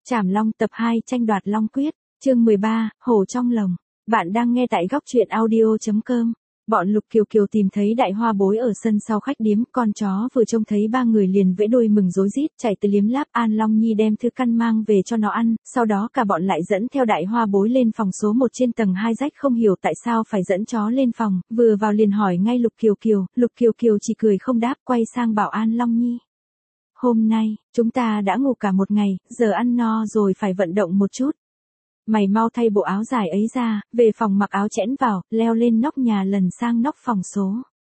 Trảm Long tập 2 tranh đoạt Long Quyết, chương 13, Hổ trong lồng. Bạn đang nghe tại góc truyện audio.com. Bọn Lục Kiều Kiều tìm thấy Đại Hoa Bối ở sân sau khách điếm, con chó vừa trông thấy ba người liền vẫy đuôi mừng rối rít, chạy tới liếm láp. An Long Nhi đem thức ăn mang về cho nó ăn, sau đó cả bọn lại dẫn theo Đại Hoa Bối lên phòng số 1 trên tầng 2. Rách không hiểu tại sao phải dẫn chó lên phòng, vừa vào liền hỏi ngay Lục Kiều Kiều chỉ cười không đáp, quay sang bảo An Long Nhi. Hôm nay, chúng ta đã ngủ cả một ngày, giờ ăn no rồi phải vận động một chút. Mày mau thay bộ áo dài ấy ra, về phòng mặc áo chẽn vào, leo lên nóc nhà lần sang nóc phòng số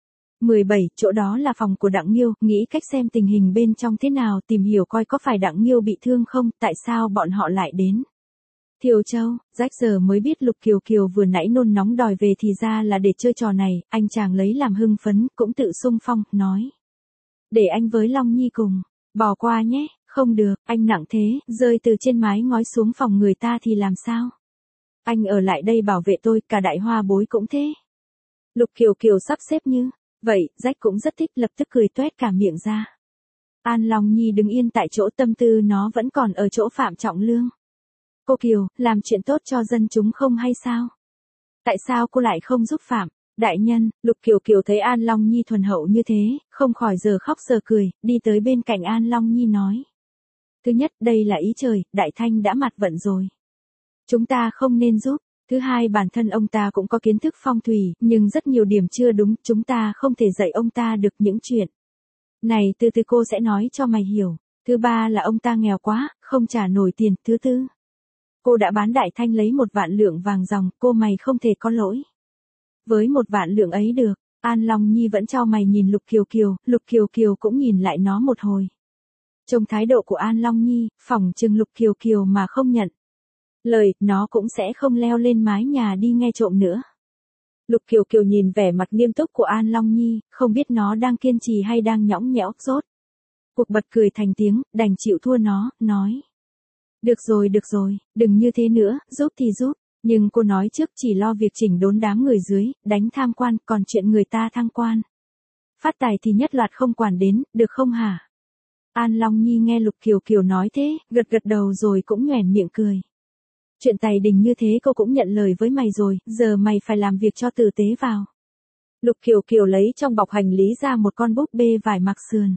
17, chỗ đó là phòng của Đặng Nghiêu, nghĩ cách xem tình hình bên trong thế nào, tìm hiểu coi có phải Đặng Nghiêu bị thương không, tại sao bọn họ lại đến. Thiều Châu, Rách giờ mới biết Lục Kiều Kiều vừa nãy nôn nóng đòi về thì ra là để chơi trò này, anh chàng lấy làm hưng phấn, cũng tự xung phong, nói. Để anh với Long Nhi cùng. Bỏ qua nhé, không được, anh nặng thế, rơi từ trên mái ngói xuống phòng người ta thì làm sao? Anh ở lại đây bảo vệ tôi, cả Đại Hoa Bối cũng thế. Lục Kiều Kiều sắp xếp như vậy, Rách cũng rất thích, lập tức cười toét cả miệng ra. An Long Nhi đứng yên tại chỗ, tâm tư nó vẫn còn ở chỗ Phạm Trọng Lương. Cô Kiều, làm chuyện tốt cho dân chúng không hay sao? Tại sao cô lại không giúp Phạm? Đại nhân, Lục Kiều Kiều thấy An Long Nhi thuần hậu như thế, không khỏi giờ khóc giờ cười, đi tới bên cạnh An Long Nhi nói. Thứ nhất, đây là ý trời, Đại Thanh đã mặt vận rồi. Chúng ta không nên giúp. Thứ hai, bản thân ông ta cũng có kiến thức phong thủy, nhưng rất nhiều điểm chưa đúng, chúng ta không thể dạy ông ta được những chuyện này, từ từ cô sẽ nói cho mày hiểu. Thứ ba là ông ta nghèo quá, không trả nổi tiền. Thứ tư, cô đã bán Đại Thanh lấy 1 vạn lượng vàng ròng, cô mày không thể có lỗi với 1 vạn lượng ấy được. An Long Nhi vẫn chau mày nhìn Lục Kiều Kiều cũng nhìn lại nó một hồi. Trông thái độ của An Long Nhi, phỏng chừng Lục Kiều Kiều mà không nhận lời, nó cũng sẽ không leo lên mái nhà đi nghe trộm nữa. Lục Kiều Kiều nhìn vẻ mặt nghiêm túc của An Long Nhi, không biết nó đang kiên trì hay đang nhõng nhẽo rốt cuộc bật cười thành tiếng, đành chịu thua nó, nói. Được rồi, đừng như thế nữa, giúp thì giúp. Nhưng cô nói trước chỉ lo việc chỉnh đốn đám người dưới, đánh tham quan, còn chuyện người ta thăng quan phát tài thì nhất loạt không quản đến, được không hả? An Long Nhi nghe Lục Kiều Kiều nói thế, gật đầu rồi cũng nhoẻn miệng cười. Chuyện tài đình như thế cô cũng nhận lời với mày rồi, giờ mày phải làm việc cho tử tế vào. Lục Kiều Kiều lấy trong bọc hành lý ra một con búp bê vải mặc sườn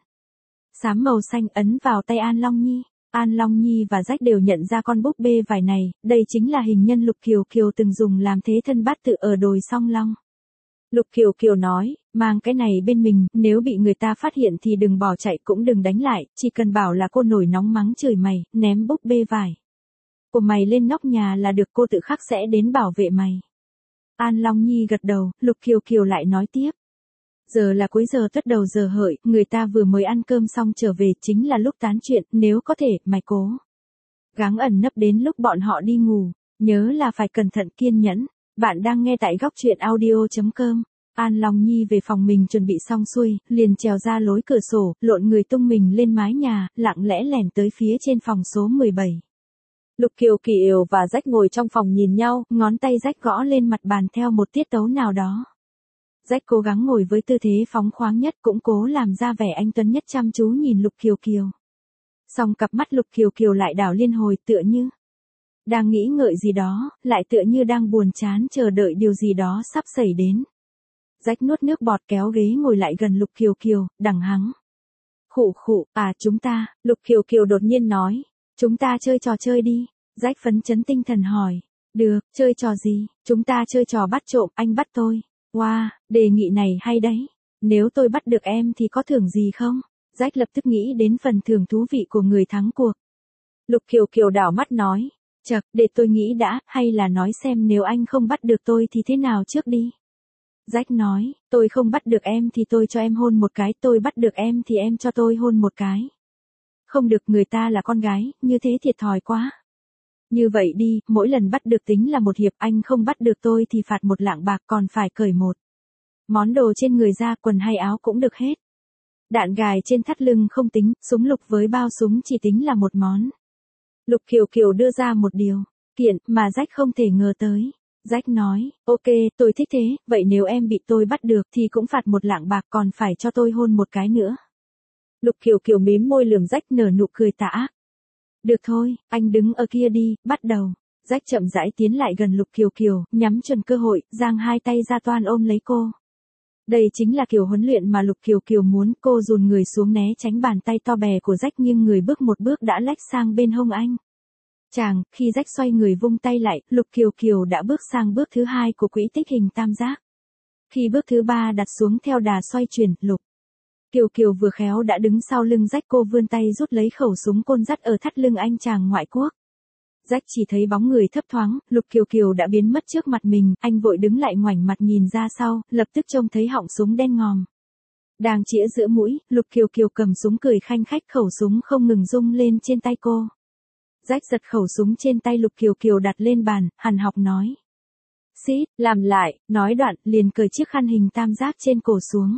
xám màu xanh, ấn vào tay An Long Nhi. An Long Nhi và Rách đều nhận ra con búp bê vải này, đây chính là hình nhân Lục Kiều Kiều từng dùng làm thế thân bát tự ở đồi Song Long. Lục Kiều Kiều nói, mang cái này bên mình, nếu bị người ta phát hiện thì đừng bỏ chạy cũng đừng đánh lại, chỉ cần bảo là cô nổi nóng mắng chửi mày, ném búp bê vải của mày lên nóc nhà là được, cô tự khắc sẽ đến bảo vệ mày. An Long Nhi gật đầu, Lục Kiều Kiều lại nói tiếp. Giờ là cuối giờ tuất đầu giờ hợi, người ta vừa mới ăn cơm xong trở về, chính là lúc tán chuyện, nếu có thể, mày cố gắng ẩn nấp đến lúc bọn họ đi ngủ, nhớ là phải cẩn thận kiên nhẫn. Bạn đang nghe tại góc truyện audio.com. An Long Nhi về phòng mình chuẩn bị xong xuôi, liền trèo ra lối cửa sổ, lộn người tung mình lên mái nhà, lặng lẽ lẻn tới phía trên phòng số 17. Lục Kiều Kiều và Rách ngồi trong phòng nhìn nhau, ngón tay Rách gõ lên mặt bàn theo một tiết tấu nào đó. Rách cố gắng ngồi với tư thế phóng khoáng nhất, cũng cố làm ra vẻ anh tuấn nhất, chăm chú nhìn Lục Kiều Kiều. Song cặp mắt Lục Kiều Kiều lại đảo liên hồi, tựa như đang nghĩ ngợi gì đó, lại tựa như đang buồn chán chờ đợi điều gì đó sắp xảy đến. Rách nuốt nước bọt kéo ghế ngồi lại gần Lục Kiều Kiều, đằng hắng. Khụ, chúng ta, Lục Kiều Kiều đột nhiên nói, chúng ta chơi trò chơi đi. Rách phấn chấn tinh thần hỏi, được, chơi trò gì? Chúng ta chơi trò bắt trộm, anh bắt tôi. Wow, đề nghị này hay đấy. Nếu tôi bắt được em thì có thưởng gì không? Rách lập tức nghĩ đến phần thưởng thú vị của người thắng cuộc. Lục Kiều Kiều đảo mắt nói, chậc, để tôi nghĩ đã, hay là nói xem nếu anh không bắt được tôi thì thế nào trước đi. Rách nói, tôi không bắt được em thì tôi cho em hôn một cái, tôi bắt được em thì em cho tôi hôn một cái. Không được, người ta là con gái, như thế thiệt thòi quá. Như vậy đi, mỗi lần bắt được tính là 1 hiệp, anh không bắt được tôi thì phạt 1 lạng bạc, còn phải cởi 1 món đồ trên người ra, quần hay áo cũng được hết. Đạn gài trên thắt lưng không tính, súng lục với bao súng chỉ tính là 1 món. Lục Kiều Kiều đưa ra một điều kiện mà Rách không thể ngờ tới. Rách nói, ok, tôi thích thế, vậy nếu em bị tôi bắt được thì cũng phạt 1 lạng bạc, còn phải cho tôi hôn một cái nữa. Lục Kiều Kiều mím môi lườm Rách, nở nụ cười tà ác. Được thôi, anh đứng ở kia đi, bắt đầu. Rách chậm rãi tiến lại gần Lục Kiều Kiều, nhắm chuẩn cơ hội, giang hai tay ra toan ôm lấy cô. Đây chính là kiểu huấn luyện mà Lục Kiều Kiều muốn. Cô dùn người xuống né tránh bàn tay to bè của Rách, nhưng người bước một bước đã lách sang bên hông anh. Chàng, khi Rách xoay người vung tay lại, Lục Kiều Kiều đã bước sang bước thứ hai của quỹ tích hình tam giác. Khi bước thứ ba đặt xuống theo đà xoay chuyển, Lục Kiều Kiều vừa khéo đã đứng sau lưng Rách, cô vươn tay rút lấy khẩu súng côn dắt ở thắt lưng anh chàng ngoại quốc. Rách chỉ thấy bóng người thấp thoáng, Lục Kiều Kiều đã biến mất trước mặt mình, anh vội đứng lại ngoảnh mặt nhìn ra sau, lập tức trông thấy họng súng đen ngòm. Đang chĩa giữa mũi, Lục Kiều Kiều cầm súng cười khanh khách, khẩu súng không ngừng rung lên trên tay cô. Rách giật khẩu súng trên tay Lục Kiều Kiều đặt lên bàn, hằn học nói. Xít, làm lại, nói đoạn, liền cởi chiếc khăn hình tam giác trên cổ xuống.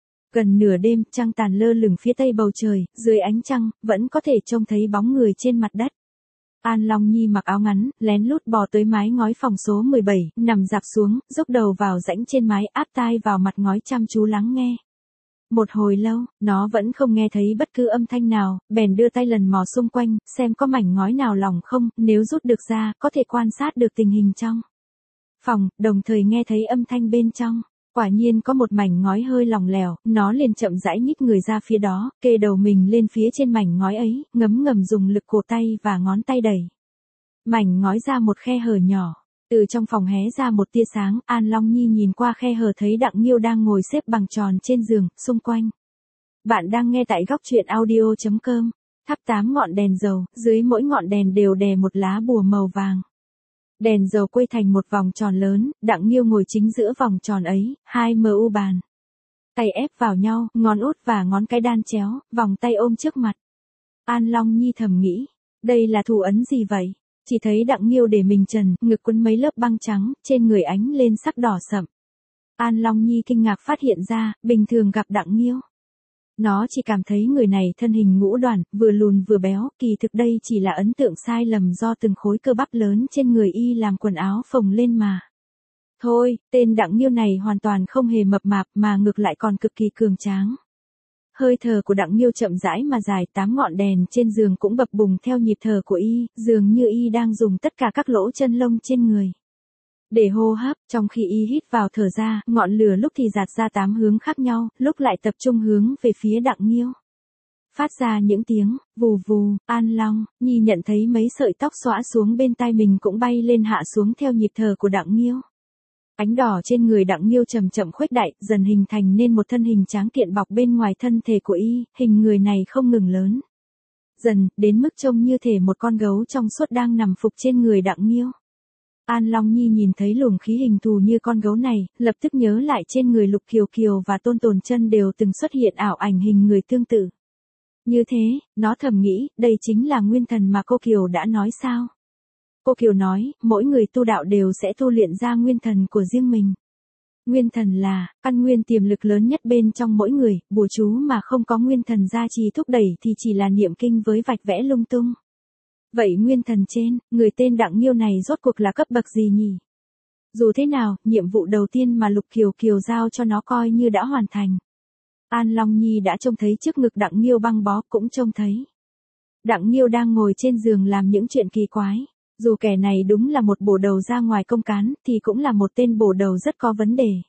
Gần nửa đêm, trăng tàn lơ lửng phía tây bầu trời, dưới ánh trăng, vẫn có thể trông thấy bóng người trên mặt đất. An Long Nhi mặc áo ngắn, lén lút bò tới mái ngói phòng số 17, nằm dạp xuống, dốc đầu vào rãnh trên mái, áp tai vào mặt ngói chăm chú lắng nghe. Một hồi lâu, nó vẫn không nghe thấy bất cứ âm thanh nào, bèn đưa tay lần mò xung quanh, xem có mảnh ngói nào lỏng không, nếu rút được ra, có thể quan sát được tình hình trong phòng, đồng thời nghe thấy âm thanh bên trong. Quả nhiên có một mảnh ngói hơi lỏng lẻo, nó liền chậm rãi nhích người ra phía đó, kê đầu mình lên phía trên mảnh ngói ấy, ngấm ngầm dùng lực cổ tay và ngón tay đẩy mảnh ngói ra một khe hở nhỏ. Từ trong phòng hé ra một tia sáng, An Long Nhi nhìn qua khe hở thấy Đặng Nghiêu đang ngồi xếp bằng tròn trên giường, xung quanh. Bạn đang nghe tại góc truyện audio.com. Thắp 8 ngọn đèn dầu, dưới mỗi ngọn đèn đều đè một lá bùa màu vàng. Đèn dầu quay thành một vòng tròn lớn, Đặng Nghiêu ngồi chính giữa vòng tròn ấy, hai mu bàn tay ép vào nhau, ngón út và ngón cái đan chéo, vòng tay ôm trước mặt. An Long Nhi thầm nghĩ, đây là thủ ấn gì vậy? Chỉ thấy Đặng Nghiêu để mình trần, ngực quấn mấy lớp băng trắng, trên người ánh lên sắc đỏ sậm. An Long Nhi kinh ngạc phát hiện ra, bình thường gặp Đặng Nghiêu, nó chỉ cảm thấy người này thân hình ngũ đoàn, vừa lùn vừa béo, kỳ thực đây chỉ là ấn tượng sai lầm do từng khối cơ bắp lớn trên người y làm quần áo phồng lên mà. Thôi, tên Đặng Nghiêu này hoàn toàn không hề mập mạp mà ngược lại còn cực kỳ cường tráng. Hơi thở của Đặng Nghiêu chậm rãi mà dài, 8 ngọn đèn trên giường cũng bập bùng theo nhịp thở của y, dường như y đang dùng tất cả các lỗ chân lông trên người để hô hấp, trong khi y hít vào thở ra, ngọn lửa lúc thì dạt ra 8 hướng khác nhau, lúc lại tập trung hướng về phía Đặng Nghiêu. Phát ra những tiếng, vù vù, An Long Nhi nhận thấy mấy sợi tóc xõa xuống bên tai mình cũng bay lên hạ xuống theo nhịp thở của Đặng Nghiêu. Ánh đỏ trên người Đặng Nghiêu chậm chậm khuếch đại, dần hình thành nên một thân hình tráng kiện bọc bên ngoài thân thể của y, hình người này không ngừng lớn dần, đến mức trông như thể một con gấu trong suốt đang nằm phục trên người Đặng Nghiêu. An Long Nhi nhìn thấy luồng khí hình thù như con gấu này, lập tức nhớ lại trên người Lục Kiều Kiều và Tôn Tồn Chân đều từng xuất hiện ảo ảnh hình người tương tự. Như thế, nó thầm nghĩ, đây chính là nguyên thần mà cô Kiều đã nói sao? Cô Kiều nói, mỗi người tu đạo đều sẽ tu luyện ra nguyên thần của riêng mình. Nguyên thần là căn nguyên tiềm lực lớn nhất bên trong mỗi người, bùa chú mà không có nguyên thần gia trì thúc đẩy thì chỉ là niệm kinh với vạch vẽ lung tung. Vậy nguyên thần trên, người tên Đặng Nghiêu này rốt cuộc là cấp bậc gì nhỉ? Dù thế nào, nhiệm vụ đầu tiên mà Lục Kiều Kiều giao cho nó coi như đã hoàn thành. An Long Nhi đã trông thấy trước ngực Đặng Nghiêu băng bó, cũng trông thấy Đặng Nghiêu đang ngồi trên giường làm những chuyện kỳ quái. Dù kẻ này đúng là một bổ đầu ra ngoài công cán, thì cũng là một tên bổ đầu rất có vấn đề.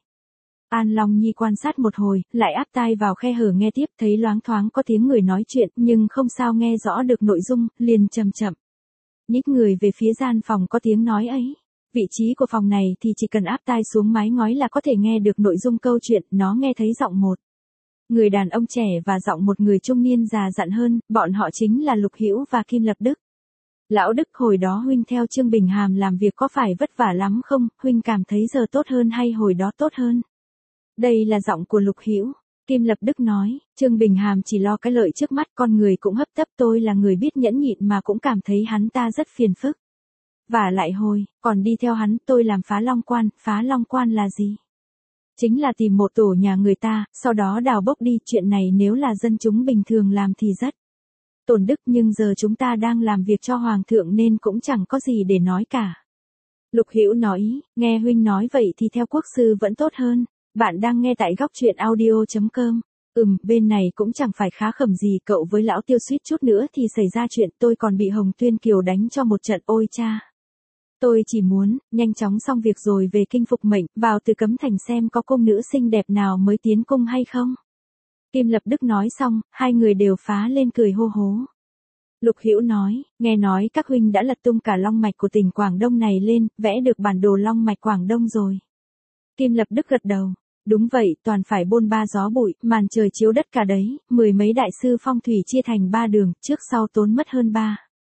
An Long Nhi quan sát một hồi, lại áp tai vào khe hở nghe tiếp, thấy loáng thoáng có tiếng người nói chuyện, nhưng không sao nghe rõ được nội dung, liền chậm chậm nhích người về phía gian phòng có tiếng nói ấy. Vị trí của phòng này thì chỉ cần áp tai xuống mái ngói là có thể nghe được nội dung câu chuyện, nó nghe thấy giọng một người đàn ông trẻ và giọng một người trung niên già dặn hơn, bọn họ chính là Lục Hữu và Kim Lập Đức. Lão Đức, hồi đó huynh theo Trương Bình Hàm làm việc có phải vất vả lắm không, huynh cảm thấy giờ tốt hơn hay hồi đó tốt hơn? Đây là giọng của Lục Hữu. Kim Lập Đức nói, Trương Bình Hàm chỉ lo cái lợi trước mắt, con người cũng hấp tấp, tôi là người biết nhẫn nhịn mà cũng cảm thấy hắn ta rất phiền phức. Và lại hồi, còn đi theo hắn, tôi làm phá long quan là gì? Chính là tìm một tổ nhà người ta, sau đó đào bốc đi, chuyện này nếu là dân chúng bình thường làm thì rất tổn đức, nhưng giờ chúng ta đang làm việc cho Hoàng thượng nên cũng chẳng có gì để nói cả. Lục Hữu nói, nghe huynh nói vậy thì theo quốc sư vẫn tốt hơn. Bạn đang nghe tại góc truyện audio.com. Bên này cũng chẳng phải khá khẩm gì, cậu với lão Tiêu suýt chút nữa thì xảy ra chuyện, tôi còn bị Hồng Tuyên Kiều đánh cho một trận, ôi cha. Tôi chỉ muốn, nhanh chóng xong việc rồi về kinh phục mệnh, vào Từ Cấm Thành xem có cung nữ xinh đẹp nào mới tiến cung hay không. Kim Lập Đức nói xong, hai người đều phá lên cười hô hố. Lục Hữu nói, nghe nói các huynh đã lật tung cả long mạch của tỉnh Quảng Đông này lên, vẽ được bản đồ long mạch Quảng Đông rồi. Kim Lập Đức gật đầu. Đúng vậy, toàn phải bôn ba gió bụi, màn trời chiếu đất cả đấy, 10 mấy đại sư phong thủy chia thành 3 đường, trước sau tốn mất hơn 3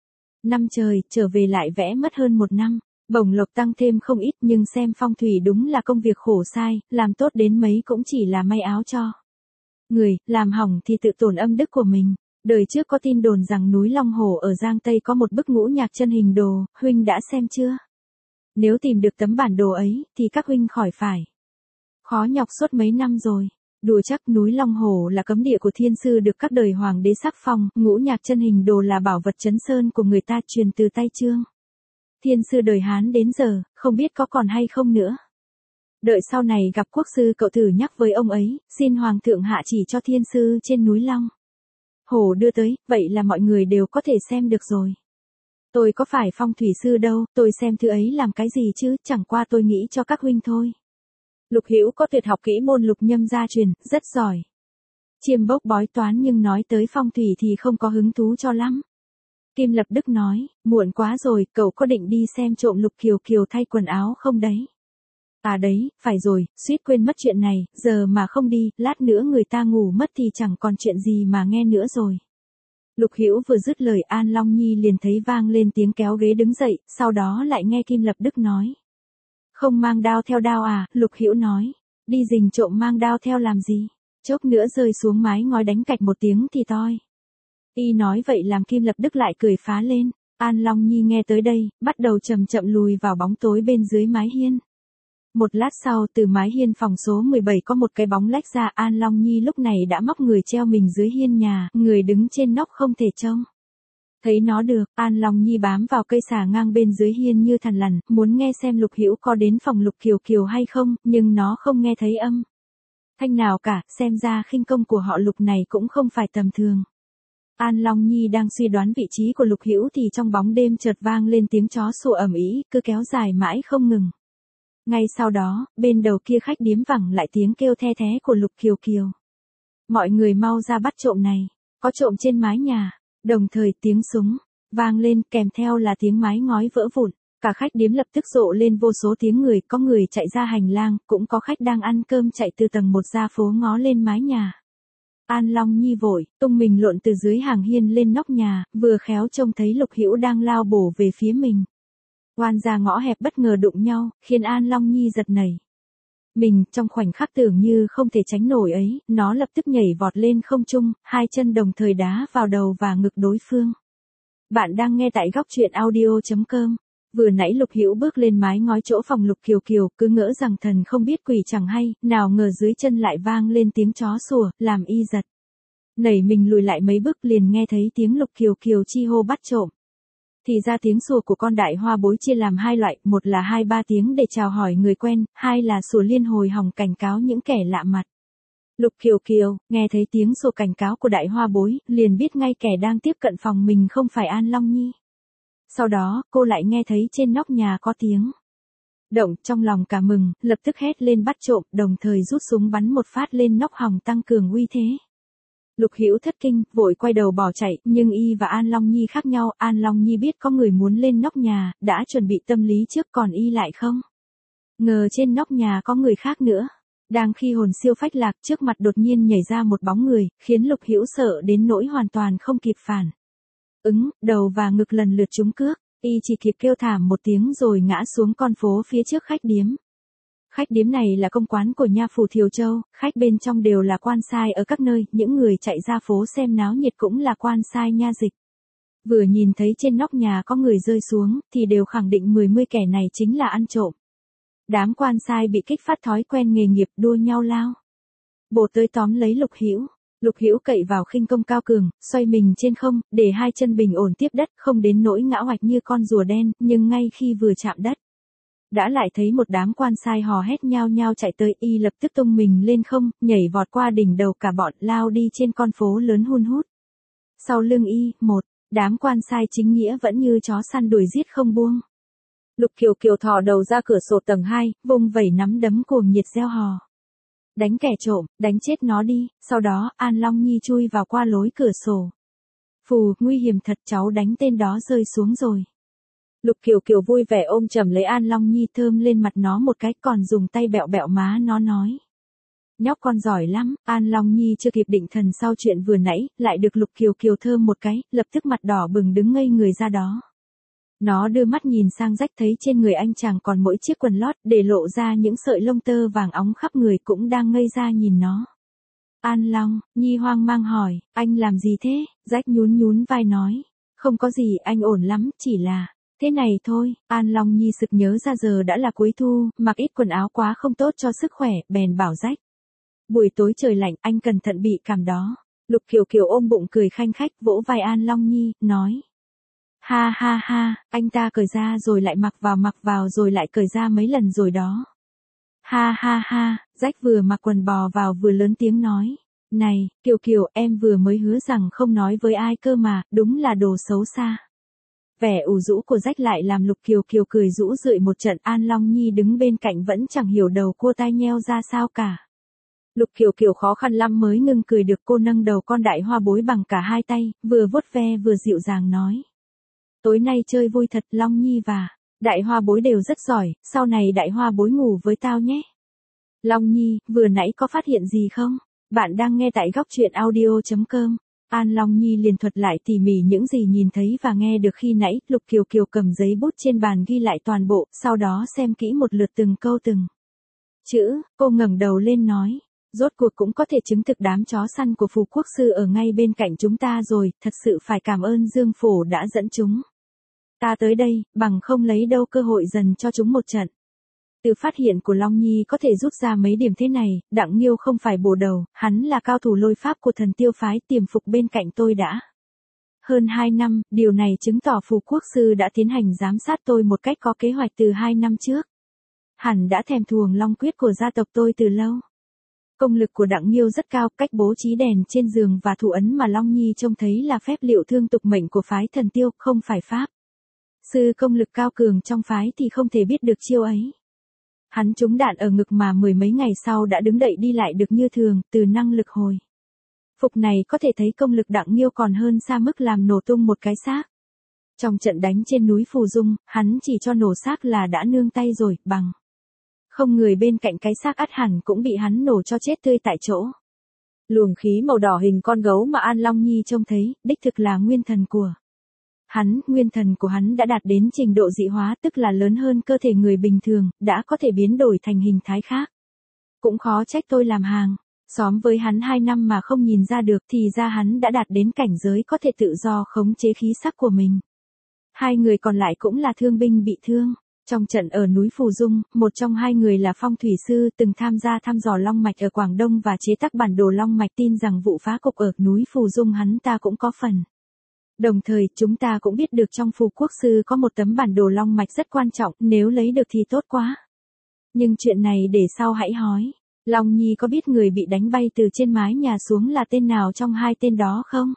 năm trời, trở về lại vẽ mất hơn 1 năm. Bổng lộc tăng thêm không ít, nhưng xem phong thủy đúng là công việc khổ sai, làm tốt đến mấy cũng chỉ là may áo cho người, làm hỏng thì tự tổn âm đức của mình. Đời trước có tin đồn rằng núi Long Hồ ở Giang Tây có một bức ngũ nhạc chân hình đồ, huynh đã xem chưa? Nếu tìm được tấm bản đồ ấy, thì các huynh khỏi phải khó nhọc suốt mấy năm rồi. Đùa chắc, núi Long Hồ là cấm địa của thiên sư được các đời hoàng đế sắc phong, ngũ nhạc chân hình đồ là bảo vật trấn sơn của người ta truyền từ tay Trương Thiên sư đời Hán đến giờ, không biết có còn hay không nữa. Đợi sau này gặp quốc sư cậu thử nhắc với ông ấy, xin hoàng thượng hạ chỉ cho thiên sư trên núi Long Hồ đưa tới, vậy là mọi người đều có thể xem được rồi. Tôi có phải phong thủy sư đâu, tôi xem thứ ấy làm cái gì chứ, chẳng qua tôi nghĩ cho các huynh thôi. Lục Hữu có tuyệt học kỹ môn lục nhâm gia truyền, rất giỏi. Chiêm bốc bói toán nhưng nói tới phong thủy thì không có hứng thú cho lắm. Kim Lập Đức nói, muộn quá rồi, cậu có định đi xem trộm Lục Kiều Kiều thay quần áo không đấy? À đấy, phải rồi, suýt quên mất chuyện này, giờ mà không đi, lát nữa người ta ngủ mất thì chẳng còn chuyện gì mà nghe nữa rồi. Lục Hữu vừa dứt lời, An Long Nhi liền thấy vang lên tiếng kéo ghế đứng dậy, sau đó lại nghe Kim Lập Đức nói. Không mang đao theo đao à, Lục Hữu nói, đi rình trộm mang đao theo làm gì, chốc nữa rơi xuống mái ngói đánh cạch một tiếng thì toi. Y nói vậy làm Kim Lập Đức lại cười phá lên. An Long Nhi nghe tới đây, bắt đầu chậm chậm lùi vào bóng tối bên dưới mái hiên. Một lát sau, từ mái hiên phòng số 17 có một cái bóng lách ra. An Long Nhi lúc này đã móc người treo mình dưới hiên nhà, người đứng trên nóc không thể trông thấy nó được. An Long Nhi bám vào cây xà ngang bên dưới hiên như thằn lằn, muốn nghe xem Lục Hữu có đến phòng Lục Kiều Kiều hay không, nhưng nó không nghe thấy âm thanh nào cả, xem ra khinh công của họ Lục này cũng không phải tầm thường. An Long Nhi đang suy đoán vị trí của Lục Hữu thì trong bóng đêm chợt vang lên tiếng chó sủa ầm ĩ, cứ kéo dài mãi không ngừng. Ngay sau đó, bên đầu kia khách điếm vẳng lại tiếng kêu the thé của Lục Kiều Kiều. Mọi người mau ra bắt trộm này, có trộm trên mái nhà. Đồng thời tiếng súng vang lên, kèm theo là tiếng mái ngói vỡ vụn. Cả khách điếm lập tức rộ lên vô số tiếng người, có người chạy ra hành lang, cũng có khách đang ăn cơm chạy từ tầng 1 ra phố ngó lên mái nhà. An Long Nhi vội tung mình lộn từ dưới hàng hiên lên nóc nhà, vừa khéo trông thấy Lục Hữu đang lao bổ về phía mình. Oan ra ngõ hẹp bất ngờ đụng nhau, khiến An Long Nhi giật nảy mình, trong khoảnh khắc tưởng như không thể tránh nổi ấy, nó lập tức nhảy vọt lên không trung, hai chân đồng thời đá vào đầu và ngực đối phương. Bạn đang nghe tại góc truyện audio.com. Vừa nãy Lục Hữu bước lên mái ngói chỗ phòng Lục Kiều Kiều, cứ ngỡ rằng thần không biết quỷ chẳng hay, nào ngờ dưới chân lại vang lên tiếng chó sủa, làm y giật nảy mình lùi lại mấy bước, liền nghe thấy tiếng Lục Kiều Kiều chi hô bắt trộm. Thì ra tiếng sủa của con đại hoa bối chia làm hai loại, một là 2-3 tiếng để chào hỏi người quen, hai là sủa liên hồi hòng cảnh cáo những kẻ lạ mặt. Lục Kiều Kiều nghe thấy tiếng sủa cảnh cáo của đại hoa bối, liền biết ngay kẻ đang tiếp cận phòng mình không phải An Long Nhi. Sau đó, cô lại nghe thấy trên nóc nhà có tiếng động, trong lòng cả mừng, lập tức hét lên bắt trộm, đồng thời rút súng bắn một phát lên nóc hòng tăng cường uy thế. Lục Hữu thất kinh, vội quay đầu bỏ chạy, nhưng y và An Long Nhi khác nhau, An Long Nhi biết có người muốn lên nóc nhà, đã chuẩn bị tâm lý trước, còn y lại không ngờ trên nóc nhà có người khác nữa. Đang khi hồn siêu phách lạc, trước mặt đột nhiên nhảy ra một bóng người, khiến Lục Hữu sợ đến nỗi hoàn toàn không kịp phản ứng, đầu và ngực lần lượt trúng cước, y chỉ kịp kêu thảm một tiếng rồi ngã xuống con phố phía trước khách điếm. Khách điếm này là công quán của nha phủ Thiều Châu, khách bên trong đều là quan sai ở các nơi, những người chạy ra phố xem náo nhiệt cũng là quan sai nha dịch. Vừa nhìn thấy trên nóc nhà có người rơi xuống, thì đều khẳng định 10 kẻ này chính là ăn trộm. Đám quan sai bị kích phát thói quen nghề nghiệp, đua nhau lao bổ tới tóm lấy Lục Hữu. Lục Hữu cậy vào khinh công cao cường, xoay mình trên không, để hai chân bình ổn tiếp đất, không đến nỗi ngã oạch như con rùa đen, nhưng ngay khi vừa chạm đất, đã lại thấy một đám quan sai hò hét nhao nhao chạy tới, y lập tức tung mình lên không, nhảy vọt qua đỉnh đầu cả bọn, lao đi trên con phố lớn hun hút. Sau lưng y, đám quan sai chính nghĩa vẫn như chó săn đuổi giết không buông. Lục Kiều Kiều thò đầu ra cửa sổ tầng 2, vung vẩy nắm đấm cuồng nhiệt reo hò. Đánh kẻ trộm, đánh chết nó đi, sau đó An Long Nhi chui vào qua lối cửa sổ. Phù, nguy hiểm thật, cháu đánh tên đó rơi xuống rồi. Lục Kiều Kiều vui vẻ ôm chầm lấy An Long Nhi, thơm lên mặt nó một cái, còn dùng tay bẹo bẹo má nó nói. Nhóc con giỏi lắm. An Long Nhi chưa kịp định thần sau chuyện vừa nãy, lại được Lục Kiều Kiều thơm một cái, lập tức mặt đỏ bừng đứng ngây người ra đó. Nó đưa mắt nhìn sang Rách, thấy trên người anh chàng còn mỗi chiếc quần lót, để lộ ra những sợi lông tơ vàng óng khắp người, cũng đang ngây ra nhìn nó. An Long Nhi hoang mang hỏi, anh làm gì thế? Rách nhún nhún vai nói, không có gì, anh ổn lắm, chỉ là thế này thôi. An Long Nhi sực nhớ ra giờ đã là cuối thu, mặc ít quần áo quá không tốt cho sức khỏe, bèn bảo Rách. Buổi tối trời lạnh, anh cẩn thận bị cảm đó. Lục Kiều Kiều ôm bụng cười khanh khách, vỗ vai An Long Nhi, nói. Ha ha ha, anh ta cởi ra rồi lại mặc vào rồi lại cởi ra mấy lần rồi đó. Ha ha ha, Rách vừa mặc quần bò vào vừa lớn tiếng nói. Này, Kiều Kiều, em vừa mới hứa rằng không nói với ai cơ mà, đúng là đồ xấu xa. Vẻ ủ rũ của Rách lại làm Lục Kiều Kiều cười rũ rượi một trận. An Long Nhi đứng bên cạnh vẫn chẳng hiểu đầu cua tai nheo ra sao cả. Lục Kiều Kiều khó khăn lắm mới ngừng cười được, cô nâng đầu con đại hoa bối bằng cả hai tay, vừa vuốt ve vừa dịu dàng nói. Tối nay chơi vui thật, Long Nhi và đại hoa bối đều rất giỏi, sau này đại hoa bối ngủ với tao nhé. Long Nhi, vừa nãy có phát hiện gì không? Bạn đang nghe tại góc truyện audio.com. An Long Nhi liền thuật lại tỉ mỉ những gì nhìn thấy và nghe được khi nãy. Lục Kiều Kiều cầm giấy bút trên bàn ghi lại toàn bộ, sau đó xem kỹ một lượt từng câu từng chữ, cô ngẩng đầu lên nói. Rốt cuộc cũng có thể chứng thực đám chó săn của Phù Quốc Sư ở ngay bên cạnh chúng ta rồi, thật sự phải cảm ơn Dương Phổ đã dẫn chúng ta tới đây, bằng không lấy đâu cơ hội dần cho chúng một trận. Từ phát hiện của Long Nhi có thể rút ra mấy điểm thế này, Đặng Nghiêu không phải bồ đầu, hắn là cao thủ lôi pháp của Thần Tiêu phái, tiềm phục bên cạnh tôi đã hơn 2 năm, điều này chứng tỏ Phù Quốc Sư đã tiến hành giám sát tôi một cách có kế hoạch từ 2 năm trước. Hẳn đã thèm thuồng long quyết của gia tộc tôi từ lâu. Công lực của Đặng Nghiêu rất cao, cách bố trí đèn trên giường và thủ ấn mà Long Nhi trông thấy là phép liệu thương tục mệnh của phái Thần Tiêu, không phải pháp sư công lực cao cường trong phái thì không thể biết được chiêu ấy. Hắn trúng đạn ở ngực mà 10 mấy ngày sau đã đứng đậy đi lại được như thường, từ năng lực hồi phục này có thể thấy công lực Đặng Nghiêu còn hơn xa mức làm nổ tung một cái xác. Trong trận đánh trên núi Phù Dung, hắn chỉ cho nổ xác là đã nương tay rồi, bằng không người bên cạnh cái xác ắt hẳn cũng bị hắn nổ cho chết tươi tại chỗ. Luồng khí màu đỏ hình con gấu mà An Long Nhi trông thấy, đích thực là nguyên thần của hắn. Nguyên thần của hắn đã đạt đến trình độ dị hóa, tức là lớn hơn cơ thể người bình thường, đã có thể biến đổi thành hình thái khác. Cũng khó trách tôi làm hàng xóm với hắn 2 năm mà không nhìn ra được, thì ra hắn đã đạt đến cảnh giới có thể tự do khống chế khí sắc của mình. 2 người còn lại cũng là thương binh bị thương. Trong trận ở núi Phù Dung, một trong 2 người là phong thủy sư, từng tham gia thăm dò long mạch ở Quảng Đông và chế tác bản đồ long mạch, tin rằng vụ phá cục ở núi Phù Dung hắn ta cũng có phần. Đồng thời, chúng ta cũng biết được trong Phù Quốc Sư có một tấm bản đồ long mạch rất quan trọng, nếu lấy được thì tốt quá. Nhưng chuyện này để sau hãy hỏi. Long Nhi có biết người bị đánh bay từ trên mái nhà xuống là tên nào trong 2 tên đó không?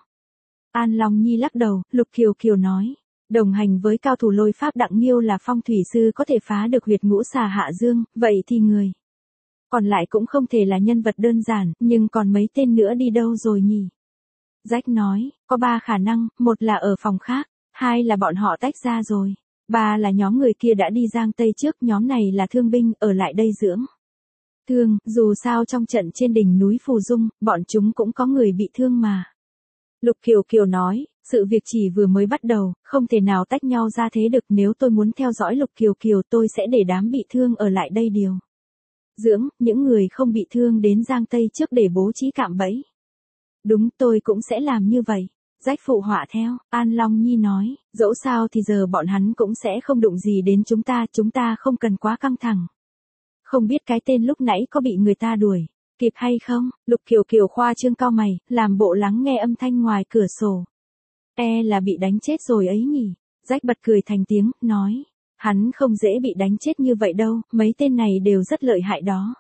An Long Nhi lắc đầu. Lục Kiều Kiều nói. Đồng hành với cao thủ lôi pháp Đặng Nghiêu là phong thủy sư có thể phá được huyệt ngũ xà Hạ Dương, vậy thì người còn lại cũng không thể là nhân vật đơn giản, nhưng còn mấy tên nữa đi đâu rồi nhỉ? Rách nói, có 3 khả năng, 1 là ở phòng khác, 2 là bọn họ tách ra rồi, 3 là nhóm người kia đã đi Giang Tây trước, nhóm này là thương binh, ở lại đây dưỡng thương, dù sao trong trận trên đỉnh núi Phù Dung, bọn chúng cũng có người bị thương mà. Lục Kiều Kiều nói, sự việc chỉ vừa mới bắt đầu, không thể nào tách nhau ra thế được, nếu tôi muốn theo dõi Lục Kiều Kiều tôi sẽ để đám bị thương ở lại đây điều dưỡng, những người không bị thương đến Giang Tây trước để bố trí cạm bẫy. Đúng, tôi cũng sẽ làm như vậy. Rách phụ họa theo. An Long Nhi nói, dẫu sao thì giờ bọn hắn cũng sẽ không đụng gì đến chúng ta không cần quá căng thẳng. Không biết cái tên lúc nãy có bị người ta đuổi kịp hay không? Lục Kiều Kiều khoa trương cau mày, làm bộ lắng nghe âm thanh ngoài cửa sổ. Là bị đánh chết rồi ấy nhỉ? Rách bật cười thành tiếng, nói. Hắn không dễ bị đánh chết như vậy đâu, mấy tên này đều rất lợi hại đó.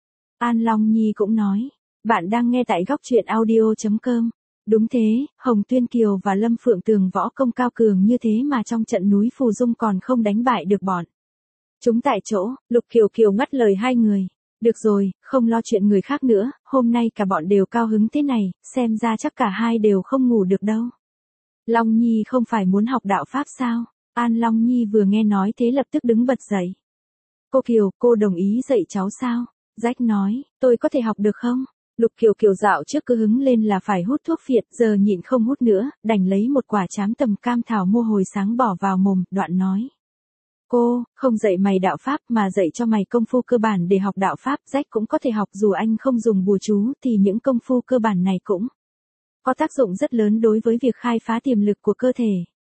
An Long Nhi cũng nói. Bạn đang nghe tại góc truyện audio.com. Đúng thế, Hồng Tuyên Kiều và Lâm Phượng Tường võ công cao cường như thế mà trong trận núi Phù Dung còn không đánh bại được bọn chúng tại chỗ. Lục Kiều Kiều ngắt lời hai người. Được rồi, không lo chuyện người khác nữa, hôm nay cả bọn đều cao hứng thế này, xem ra chắc cả hai đều không ngủ được đâu. Long Nhi không phải muốn học đạo Pháp sao? An Long Nhi vừa nghe nói thế lập tức đứng bật dậy. Cô Kiều, cô đồng ý dạy cháu sao? Rách nói, tôi có thể học được không? Lục Kiều Kiều dạo trước cứ hứng lên là phải hút thuốc phiện, giờ nhịn không hút nữa, đành lấy một quả trám tầm cam thảo mua hồi sáng bỏ vào mồm, đoạn nói. Cô, không dạy mày đạo Pháp mà dạy cho mày công phu cơ bản để học đạo Pháp, rách cũng có thể học dù anh không dùng bùa chú thì những công phu cơ bản này cũng có tác dụng rất lớn đối với việc khai phá tiềm lực của cơ thể.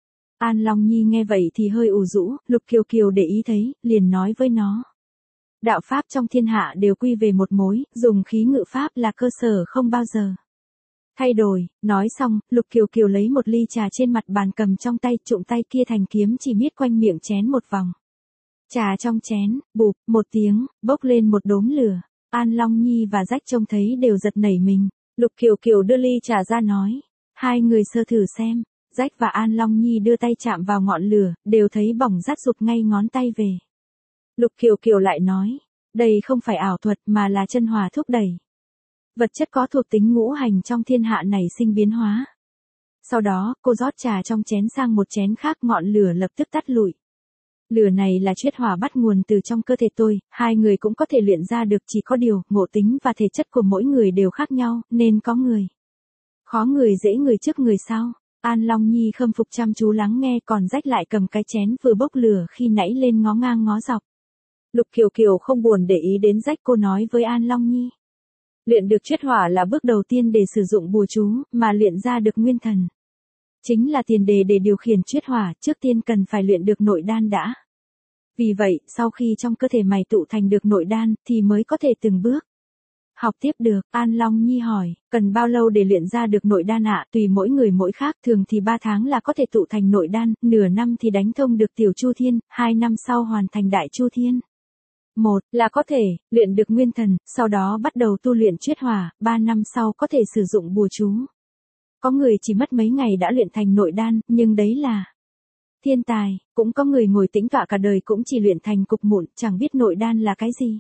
An Long Nhi nghe vậy thì hơi ủ rũ, Lục Kiều Kiều để ý thấy, liền nói với nó. Đạo Pháp trong thiên hạ đều quy về một mối, dùng khí ngự Pháp là cơ sở không bao giờ thay đổi. Nói xong, Lục Kiều Kiều lấy một ly trà trên mặt bàn cầm trong tay, trụng tay kia thành kiếm chỉ miết quanh miệng chén một vòng. Trà trong chén, bụp, một tiếng, bốc lên một đốm lửa. An Long Nhi và Rách trông thấy đều giật nảy mình. Lục Kiều Kiều đưa ly trà ra nói. Hai người sơ thử xem. Rách và An Long Nhi đưa tay chạm vào ngọn lửa, đều thấy bỏng rát rụt ngay ngón tay về. Lục Kiều Kiều lại nói. Đây không phải ảo thuật mà là chân hỏa thúc đẩy. Vật chất có thuộc tính ngũ hành trong thiên hạ này sinh biến hóa. Sau đó, cô rót trà trong chén sang một chén khác, ngọn lửa lập tức tắt lụi. Lửa này là triết hỏa bắt nguồn từ trong cơ thể tôi, hai người cũng có thể luyện ra được, chỉ có điều, ngộ tính và thể chất của mỗi người đều khác nhau, nên có người khó người dễ người trước người sau. An Long Nhi khâm phục chăm chú lắng nghe, còn Rách lại cầm cái chén vừa bốc lửa khi nãy lên ngó ngang ngó dọc. Lục Kiều Kiều không buồn để ý đến Rách, cô nói với An Long Nhi. Luyện được triết hỏa là bước đầu tiên để sử dụng bùa chú, mà luyện ra được nguyên thần chính là tiền đề để điều khiển triết hỏa, trước tiên cần phải luyện được nội đan đã. Vì vậy, sau khi trong cơ thể mày tụ thành được nội đan, thì mới có thể từng bước học tiếp được. An Long Nhi hỏi, cần bao lâu để luyện ra được nội đan ạ? Tùy mỗi người mỗi khác, thường thì 3 tháng là có thể tụ thành nội đan, nửa năm thì đánh thông được tiểu chu thiên, 2 năm sau hoàn thành đại chu thiên. 1 là có thể luyện được nguyên thần, sau đó bắt đầu tu luyện triết hỏa, 3 năm sau có thể sử dụng bùa chú. Có người chỉ mất mấy ngày đã luyện thành nội đan, nhưng đấy là thiên tài, cũng có người ngồi tĩnh tọa cả đời cũng chỉ luyện thành cục mụn, chẳng biết nội đan là cái gì.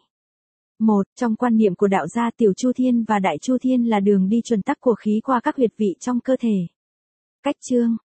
Trong quan niệm của đạo gia, tiểu chu thiên và đại chu thiên là đường đi chuẩn tắc của khí qua các huyệt vị trong cơ thể. Cách chương